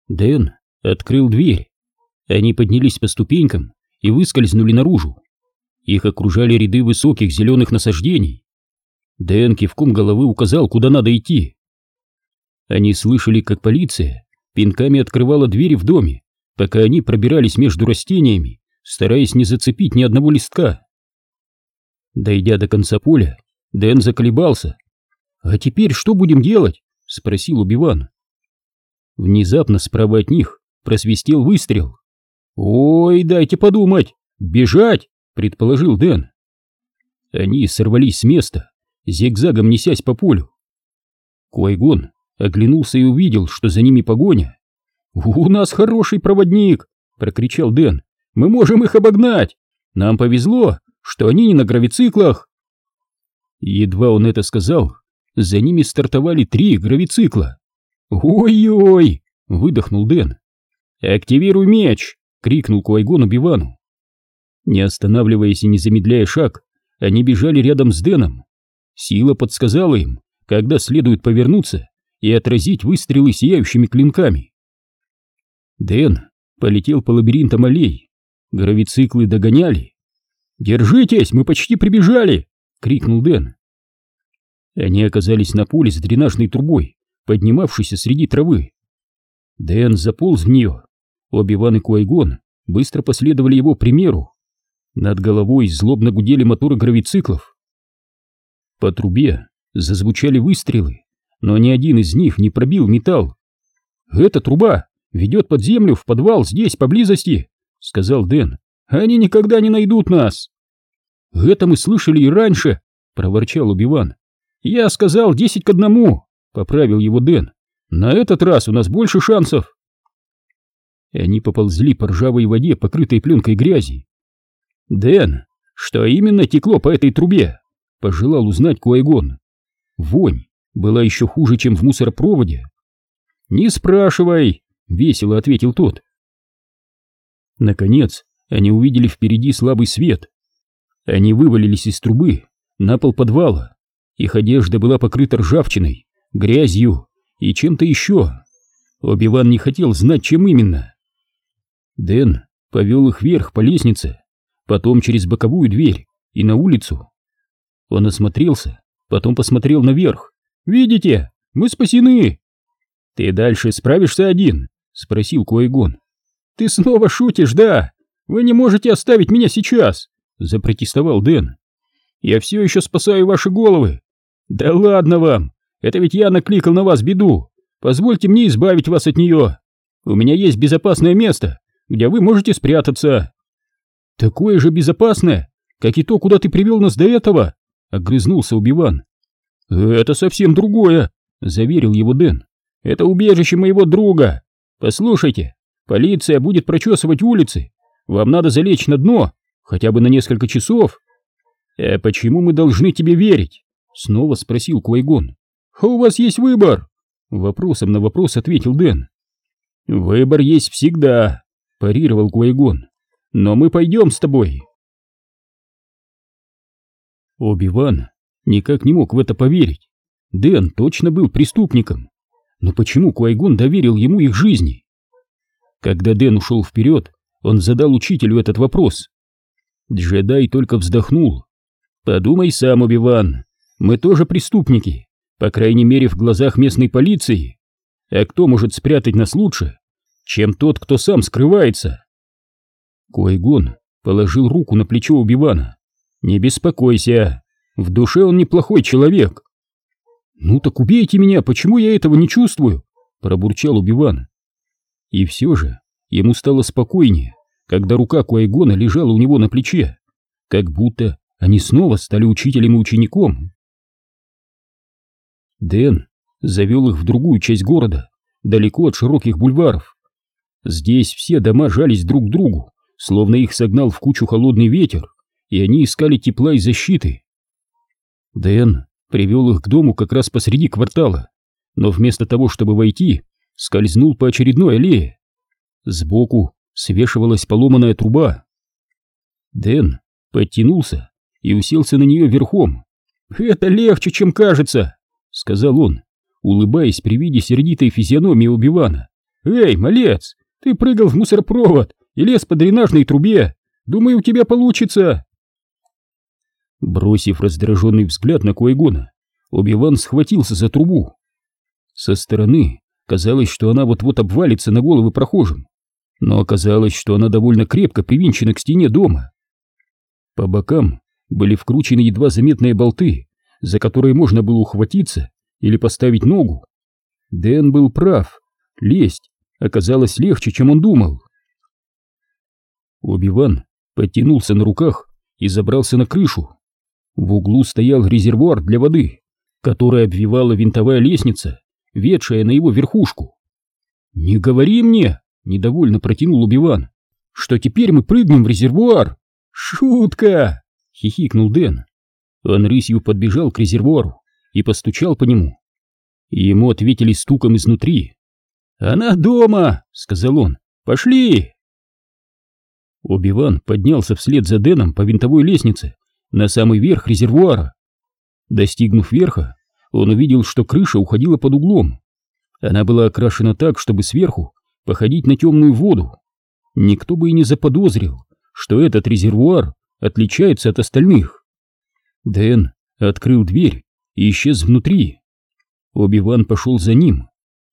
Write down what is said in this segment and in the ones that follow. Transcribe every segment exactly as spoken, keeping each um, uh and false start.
Дэн открыл дверь. Они поднялись по ступенькам и выскользнули наружу. Их окружали ряды высоких зеленых насаждений. Дэн кивком головы указал, куда надо идти. Они слышали, как полиция пинками открывала двери в доме, пока они пробирались между растениями, стараясь не зацепить ни одного листка. Дойдя до конца поля, Дэн заколебался. «А теперь что будем делать?» — спросил Оби-Ван. Внезапно справа от них просвистел выстрел. «Ой, дайте подумать! Бежать!» — предположил Дэн. Они сорвались с места, зигзагом несясь по полю. Квай-Гон оглянулся и увидел, что за ними погоня. «У нас хороший проводник!» — прокричал Дэн. «Мы можем их обогнать! Нам повезло, что они не на гравициклах!» Едва он это сказал, за ними стартовали три гравицикла. «Ой-ой!» — выдохнул Дэн. «Активируй меч!» — крикнул Квай-Гон Оби-Вану. Не останавливаясь и не замедляя шаг, они бежали рядом с Дэном. Сила подсказала им, когда следует повернуться и отразить выстрелы сияющими клинками. Дэн полетел по лабиринтам аллей. Гравициклы догоняли. «Держитесь, мы почти прибежали!» — крикнул Дэн. Они оказались на поле с дренажной трубой, поднимавшейся среди травы. Дэн заполз в нее. Оби-Ван и Квай-Гон быстро последовали его примеру. Над головой злобно гудели моторы гравициклов. По трубе зазвучали выстрелы, но ни один из них не пробил металл. «Эта труба ведет под землю в подвал здесь, поблизости», — сказал Дэн. «Они никогда не найдут нас». «Это мы слышали и раньше», — проворчал Оби-Ван. «Я сказал десять к одному», — поправил его Дэн. «На этот раз у нас больше шансов». Они поползли по ржавой воде, покрытой пленкой грязи. «Дэн, что именно текло по этой трубе?» — пожелал узнать Квай-Гон. Вонь была еще хуже, чем в мусоропроводе. «Не спрашивай», — весело ответил тот. Наконец, они увидели впереди слабый свет. Они вывалились из трубы на пол подвала. Их одежда была покрыта ржавчиной, грязью и чем-то еще. Оби-Ван не хотел знать, чем именно. Дэн повел их вверх по лестнице, потом через боковую дверь и на улицу. Он осмотрелся, потом посмотрел наверх. «Видите, мы спасены!» «Ты дальше справишься один?» — спросил Квай-Гон. «Ты снова шутишь, да? Вы не можете оставить меня сейчас!» — запротестовал Дэн. «Я все еще спасаю ваши головы!» «Да ладно вам! Это ведь я накликал на вас беду! Позвольте мне избавить вас от нее! У меня есть безопасное место, где вы можете спрятаться!» «Такое же безопасное, как и то, куда ты привел нас до этого!» — огрызнулся Оби-Ван. «Это совсем другое!» — заверил его Дэн. «Это убежище моего друга! Послушайте, полиция будет прочесывать улицы! Вам надо залечь на дно, хотя бы на несколько часов!» «А почему мы должны тебе верить?» — снова спросил Квай-Гон. «А у вас есть выбор!» — вопросом на вопрос ответил Дэн. «Выбор есть всегда!» — парировал Квай-Гон. «Но мы пойдем с тобой!» Оби-Ван никак не мог в это поверить. Дэн точно был преступником. Но почему Квай-Гон доверил ему их жизни? Когда Дэн ушел вперед, он задал учителю этот вопрос. Джедай только вздохнул. «Подумай сам, Оби-Ван, мы тоже преступники, по крайней мере в глазах местной полиции. А кто может спрятать нас лучше, чем тот, кто сам скрывается?» Квай-Гон положил руку на плечо Оби-Вана. «Не беспокойся, в душе он неплохой человек». «Ну так убейте меня, почему я этого не чувствую?» — пробурчал Оби-Ван. И все же ему стало спокойнее, когда рука Квай-Гона лежала у него на плече, как будто они снова стали учителем и учеником. Дэн завел их в другую часть города, далеко от широких бульваров. Здесь все дома жались друг к другу, словно их согнал в кучу холодный ветер, и они искали тепла и защиты. Дэн привел их к дому как раз посреди квартала, но вместо того, чтобы войти, скользнул по очередной аллее. Сбоку свешивалась поломанная труба. Дэн подтянулся и уселся на нее верхом. «Это легче, чем кажется», — сказал он, улыбаясь при виде сердитой физиономии Оби-Вана. Эй, малец, ты прыгал в мусоропровод и лез по дренажной трубе. Думаю, у тебя получится. Бросив раздраженный взгляд на Куайгона, Оби-Ван схватился за трубу. Со стороны казалось, что она вот-вот обвалится на головы прохожим, но оказалось, что она довольно крепко привинчена к стене дома. По бокам были вкручены едва заметные болты, за которые можно было ухватиться или поставить ногу. Дэн был прав, лезть оказалось легче, чем он думал. Оби-Ван подтянулся на руках и забрался на крышу. В углу стоял резервуар для воды, который обвивала винтовая лестница, ведшая на его верхушку. «Не говори мне!» — недовольно протянул Оби-Ван, «что теперь мы прыгнем в резервуар!» «Шутка!» — хихикнул Дэн. Он рысью подбежал к резервуару и постучал по нему. Ему ответили стуком изнутри. «Она дома!» — сказал он. «Пошли!» Оби-Ван поднялся вслед за Дэном по винтовой лестнице на самый верх резервуара. Достигнув верха, он увидел, что крыша уходила под углом. Она была окрашена так, чтобы сверху походить на темную воду. Никто бы и не заподозрил, что этот резервуар отличается от остальных. Дэн открыл дверь и исчез внутри. Оби-Ван пошел за ним.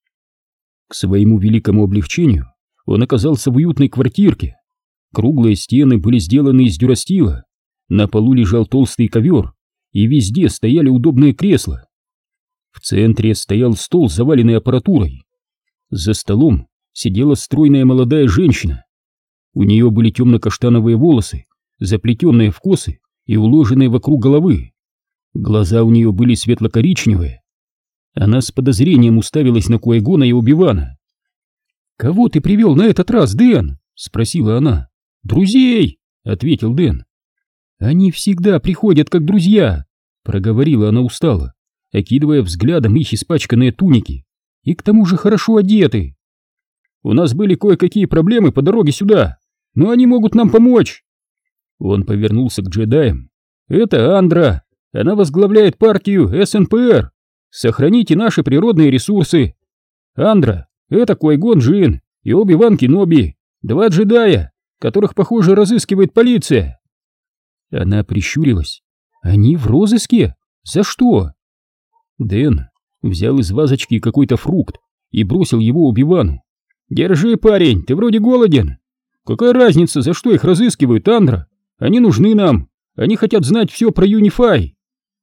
К своему великому облегчению он оказался в уютной квартирке. Круглые стены были сделаны из дюрастила, на полу лежал толстый ковер, и везде стояли удобные кресла. В центре стоял стол, заваленный аппаратурой. За столом сидела стройная молодая женщина. У нее были темно-каштановые волосы, заплетенные в косы и уложенные вокруг головы. Глаза у нее были светло-коричневые. Она с подозрением уставилась на Куайгона и Оби-Вана. «Кого ты привел на этот раз, Дэн?» — спросила она. «Друзей!» — ответил Дэн. «Они всегда приходят как друзья», — проговорила она устало, окидывая взглядом их испачканные туники. «И к тому же хорошо одеты. У нас были кое-какие проблемы по дороге сюда, но они могут нам помочь». Он повернулся к джедаям. «Это Андра. Она возглавляет партию эс эн пэ эр. Сохраните наши природные ресурсы. Андра, это Куайгон Джин и Оби-Ван Кеноби, два джедая, которых, похоже, разыскивает полиция». Она прищурилась. «Они в розыске? За что?» Дэн взял из вазочки какой-то фрукт и бросил его Оби-Вану. «Держи, парень, ты вроде голоден. Какая разница, за что их разыскивают, Андра? Они нужны нам. Они хотят знать все про Юнифай».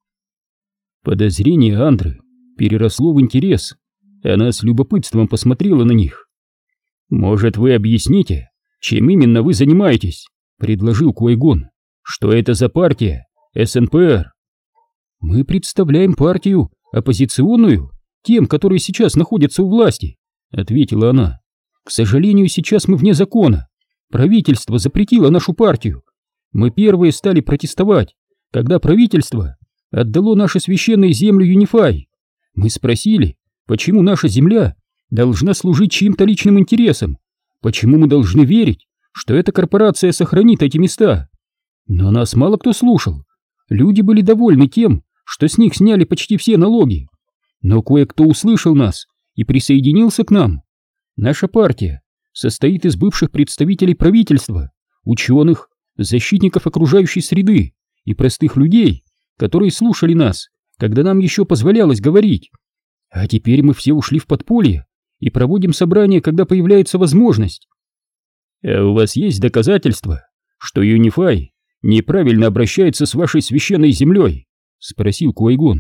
Подозрение Андры переросло в интерес. Она с любопытством посмотрела на них. «Может, вы объясните, чем именно вы занимаетесь?» — предложил Куайгон. «Что это за партия эс эн пэ эр?» «Мы представляем партию оппозиционную тем, которые сейчас находятся у власти», — ответила она. «К сожалению, сейчас мы вне закона. Правительство запретило нашу партию. Мы первые стали протестовать, когда правительство отдало наши священные земли Юнифай. Мы спросили, почему наша земля должна служить чьим-то личным интересам, почему мы должны верить, что эта корпорация сохранит эти места. Но нас мало кто слушал. Люди были довольны тем, что с них сняли почти все налоги. Но кое-кто услышал нас и присоединился к нам. Наша партия состоит из бывших представителей правительства, ученых, защитников окружающей среды и простых людей, которые слушали нас, когда нам еще позволялось говорить. А теперь мы все ушли в подполье и проводим собрания, когда появляется возможность». «А у вас есть доказательства, что Юнифай неправильно обращается с вашей священной землей?» — спросил Куайгон.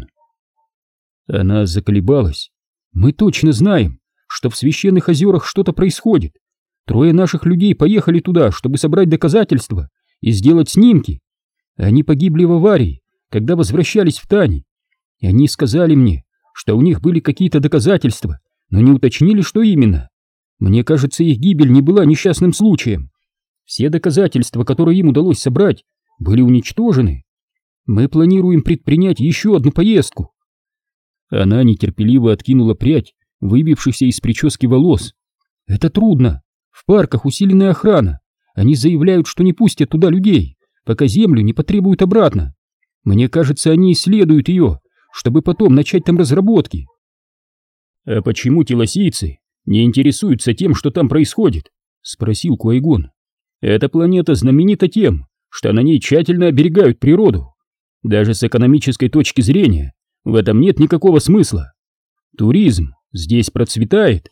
Она заколебалась. «Мы точно знаем, что в священных озерах что-то происходит. Трое наших людей поехали туда, чтобы собрать доказательства и сделать снимки. Они погибли в аварии, когда возвращались в Тань. И они сказали мне, что у них были какие-то доказательства, но не уточнили, что именно. Мне кажется, их гибель не была несчастным случаем. Все доказательства, которые им удалось собрать, были уничтожены. Мы планируем предпринять еще одну поездку». Она нетерпеливо откинула прядь выбившихся из прически волос. «Это трудно. В парках усиленная охрана. Они заявляют, что не пустят туда людей, пока землю не потребуют обратно. Мне кажется, они исследуют ее, чтобы потом начать там разработки». «А почему телосийцы не интересуются тем, что там происходит?» — спросил Куайгон. «Эта планета знаменита тем, что на ней тщательно оберегают природу. Даже с экономической точки зрения в этом нет никакого смысла. Туризм здесь процветает».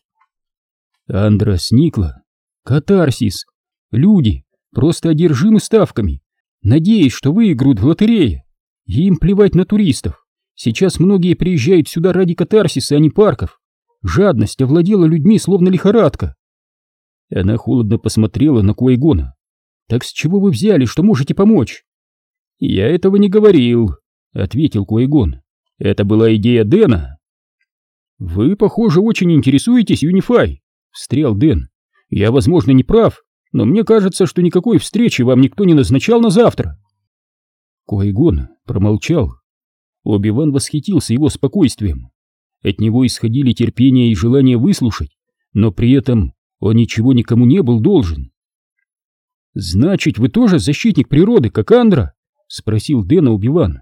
Андра сникла. Катарсис. Люди просто одержимы ставками, надеясь, что выиграют в лотерее. Им плевать на туристов. Сейчас многие приезжают сюда ради катарсиса, а не парков. Жадность овладела людьми, словно лихорадка. Она холодно посмотрела на Куайгона. «Так с чего вы взяли, что можете помочь?» «Я этого не говорил», — ответил Куайгон. «Это была идея Дэна». «Вы, похоже, очень интересуетесь Юнифай», — встрял Дэн. «Я, возможно, не прав, но мне кажется, что никакой встречи вам никто не назначал на завтра». Куайгон промолчал. Оби-Ван восхитился его спокойствием. От него исходили терпение и желание выслушать, но при этом он ничего никому не был должен. «Значит, вы тоже защитник природы, как Андра?» — спросил Дэна Оби-Ван.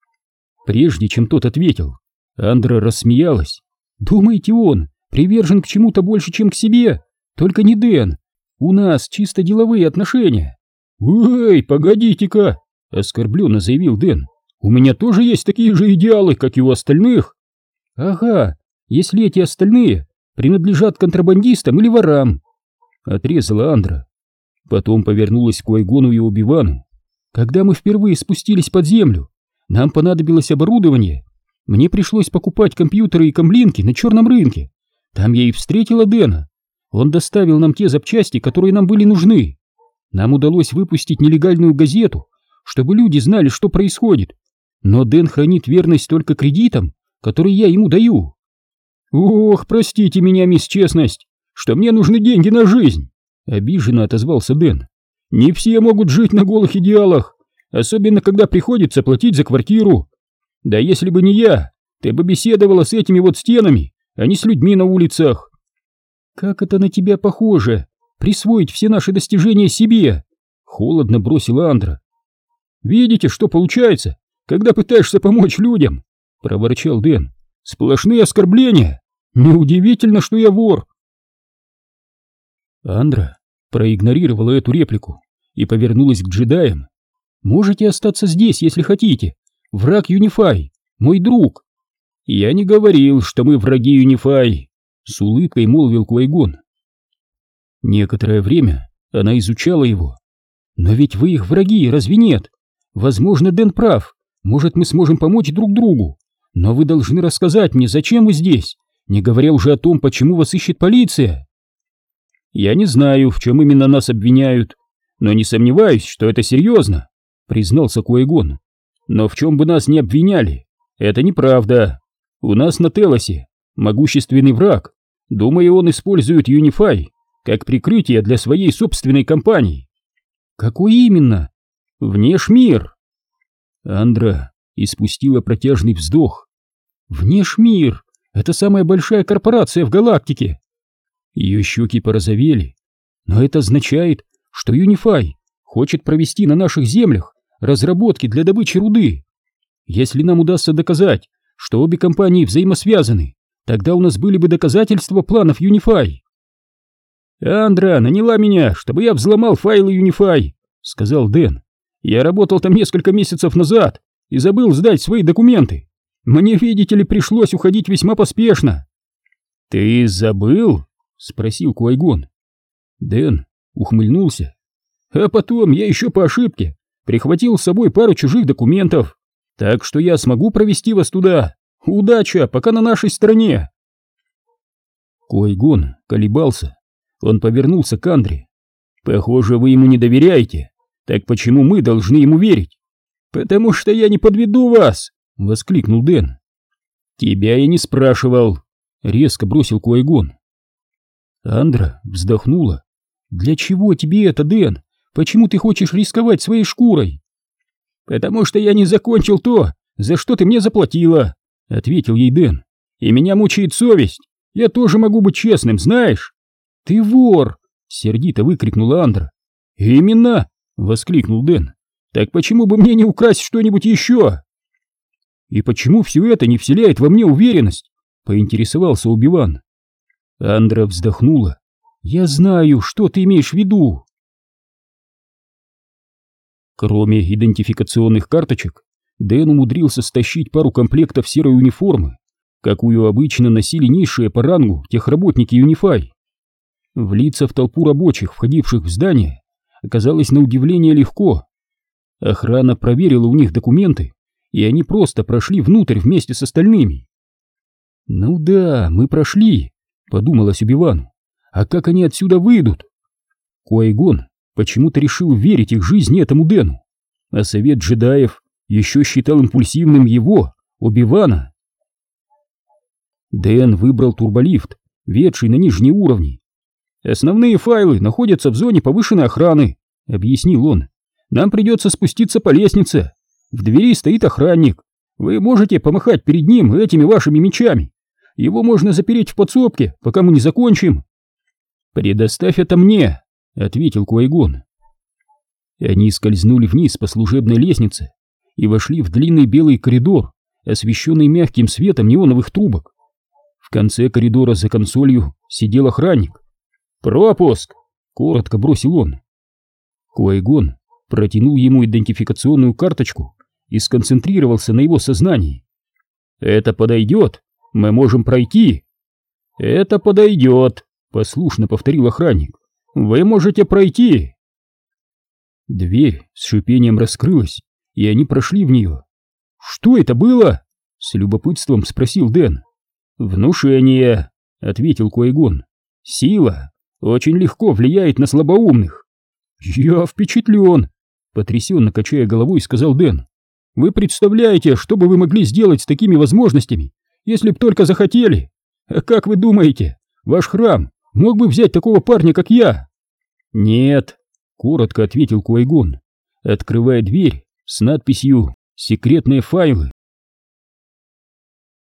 Прежде чем тот ответил, Андра рассмеялась. «Думаете, он привержен к чему-то больше, чем к себе? Только не Дэн. У нас чисто деловые отношения». «Эй, погодите-ка!» — оскорбленно заявил Дэн. «У меня тоже есть такие же идеалы, как и у остальных». «Ага, если эти остальные принадлежат контрабандистам или ворам», — отрезала Андра. Потом повернулась к Куайгону и Оби-Вану. «Когда мы впервые спустились под землю, нам понадобилось оборудование. Мне пришлось покупать компьютеры и комлинки на черном рынке. Там я и встретила Дэна. Он доставил нам те запчасти, которые нам были нужны. Нам удалось выпустить нелегальную газету, чтобы люди знали, что происходит. Но Дэн хранит верность только кредитам, которые я ему даю». «Ох, простите меня, мисс Честность, что мне нужны деньги на жизнь», — обиженно отозвался Дэн. «Не все могут жить на голых идеалах, особенно когда приходится платить за квартиру. Да если бы не я, ты бы беседовала с этими вот стенами, а не с людьми на улицах». «Как это на тебя похоже, присвоить все наши достижения себе», — холодно бросила Андра. «Видите, что получается, когда пытаешься помочь людям?» — проворчал Дэн. «Сплошные оскорбления. Неудивительно, что я вор». Андра проигнорировала эту реплику и повернулась к джедаям. «Можете остаться здесь, если хотите. Враг Юнифай, мой друг». «Я не говорил, что мы враги Юнифай», — с улыбкой молвил Куайгон. Некоторое время она изучала его. «Но ведь вы их враги, разве нет? Возможно, Дэн прав. Может, мы сможем помочь друг другу. Но вы должны рассказать мне, зачем вы здесь, не говоря уже о том, почему вас ищет полиция». «Я не знаю, в чем именно нас обвиняют, но не сомневаюсь, что это серьезно», — признался Куайгон. «Но в чем бы нас ни обвиняли, это неправда. У нас на Телосе могущественный враг. Думаю, он использует Юнифай как прикрытие для своей собственной компании». «Какой именно?» «Внешмир». Андра испустила протяжный вздох. «Внешмир — это самая большая корпорация в галактике». Ее щеки порозовели. «Но это означает, что Юнифай хочет провести на наших землях разработки для добычи руды. Если нам удастся доказать, что обе компании взаимосвязаны, тогда у нас были бы доказательства планов Юнифай». «Андра наняла меня, чтобы я взломал файлы Юнифай», — сказал Дэн. «Я работал там несколько месяцев назад и забыл сдать свои документы. Мне, видите ли, пришлось уходить весьма поспешно». «Ты забыл?» — спросил Куайгон. Дэн ухмыльнулся. «А потом я еще по ошибке прихватил с собой пару чужих документов, так что я смогу провести вас туда. Удача пока на нашей стороне». Куайгон колебался. Он повернулся к Андре. «Похоже, вы ему не доверяете. Так почему мы должны ему верить?» «Потому что я не подведу вас!» — воскликнул Дэн. «Тебя я не спрашивал», — резко бросил Куайгон. Андра вздохнула. «Для чего тебе это, Дэн? Почему ты хочешь рисковать своей шкурой?» «Потому что я не закончил то, за что ты мне заплатила», — ответил ей Дэн. «И меня мучает совесть. Я тоже могу быть честным, знаешь?» «Ты вор!» — сердито выкрикнула Андра. «Именно!» — воскликнул Дэн. «Так почему бы мне не украсть что-нибудь еще?» «И почему все это не вселяет во мне уверенность?» — поинтересовался Оби-Ван. Андра вздохнула. «Я знаю, что ты имеешь в виду». Кроме идентификационных карточек, Дэн умудрился стащить пару комплектов серой униформы, какую обычно носили низшие по рангу техработники Юнифай. Влиться в толпу рабочих, входивших в здание, оказалось на удивление легко. Охрана проверила у них документы, и они просто прошли внутрь вместе с остальными. «Ну да, мы прошли», — подумалось Оби-Вану. «А как они отсюда выйдут?» Куай-Гон почему-то решил верить их жизни этому Дэну, а совет джедаев еще считал импульсивным его, Оби-Вана. Дэн выбрал турболифт, ведший на нижние уровни. «Основные файлы находятся в зоне повышенной охраны», — объяснил он. «Нам придется спуститься по лестнице. В двери стоит охранник. Вы можете помахать перед ним этими вашими мечами. Его можно запереть в подсобке, пока мы не закончим». «Предоставь это мне», — ответил Куай-Гон. Они скользнули вниз по служебной лестнице и вошли в длинный белый коридор, освещенный мягким светом неоновых трубок. В конце коридора за консолью сидел охранник. «Пропуск!» — коротко бросил он. Куай-Гон протянул ему идентификационную карточку и сконцентрировался на его сознании. «Это подойдет? Мы можем пройти!» «Это подойдет!» — послушно повторил охранник. «Вы можете пройти!» Дверь с шипением раскрылась, и они прошли в нее. «Что это было?» — с любопытством спросил Дэн. «Внушение!» — ответил Куай-Гон. «Сила очень легко влияет на слабоумных». «Я впечатлен!» — потрясенно качая головой, сказал Дэн. «Вы представляете, что бы вы могли сделать с такими возможностями, если б только захотели? А как вы думаете, ваш храм мог бы взять такого парня, как я?» «Нет», — коротко ответил Куай-Гон, открывая дверь с надписью «Секретные файлы».